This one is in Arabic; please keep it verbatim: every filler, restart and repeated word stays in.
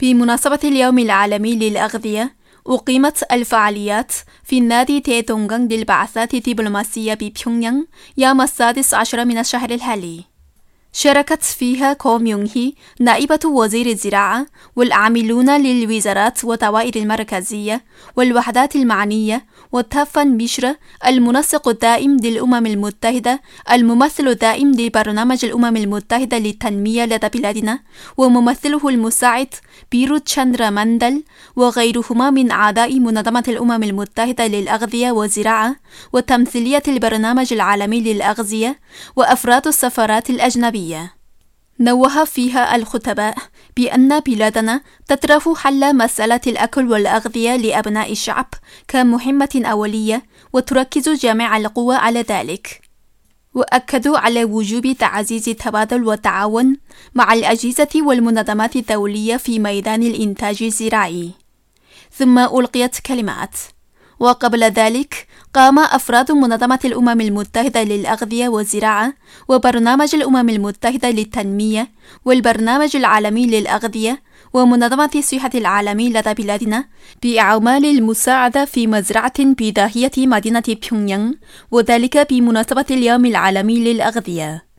بمناسبة اليوم العالمي للأغذية، أقيمت الفعاليات في النادي تيتونغان للبعثات الدبلوماسية ببيونغيانغ يوم السادس عشر من الشهر الحالي. شاركت فيها كو ميونغ هي نائبة وزير الزراعة والعاملون للوزارات والدوائر المركزية والوحدات المعنية، وتافان ميشرا المنسق الدائم للأمم المتحدة الممثل الدائم لبرنامج الأمم المتحدة للتنمية لدى بلادنا، وممثله المساعد بيرو تشاندرا ماندل، وغيرهما من أعضاء منظمة الأمم المتحدة للأغذية والزراعة وتمثيلية البرنامج العالمي للأغذية وأفراد السفارات الأجنبية. نوه فيها الخطباء بأن بلادنا تطرح حل مسألة الأكل والأغذية لأبناء الشعب كمهمة أولية، وتركز جميع القوى على ذلك. وأكدوا على وجوب تعزيز التبادل والتعاون مع الأجهزة والمنظمات الدولية في ميدان الإنتاج الزراعي. ثم ألقيت كلمات. وقبل ذلك قام أفراد منظمة الأمم المتحدة للأغذية والزراعة وبرنامج الأمم المتحدة للتنمية والبرنامج العالمي للأغذية ومنظمة الصحة العالمي لدى بلادنا بأعمال المساعدة في مزرعة بداهية مدينة بيونغيانغ، وذلك بمناسبة اليوم العالمي للأغذية.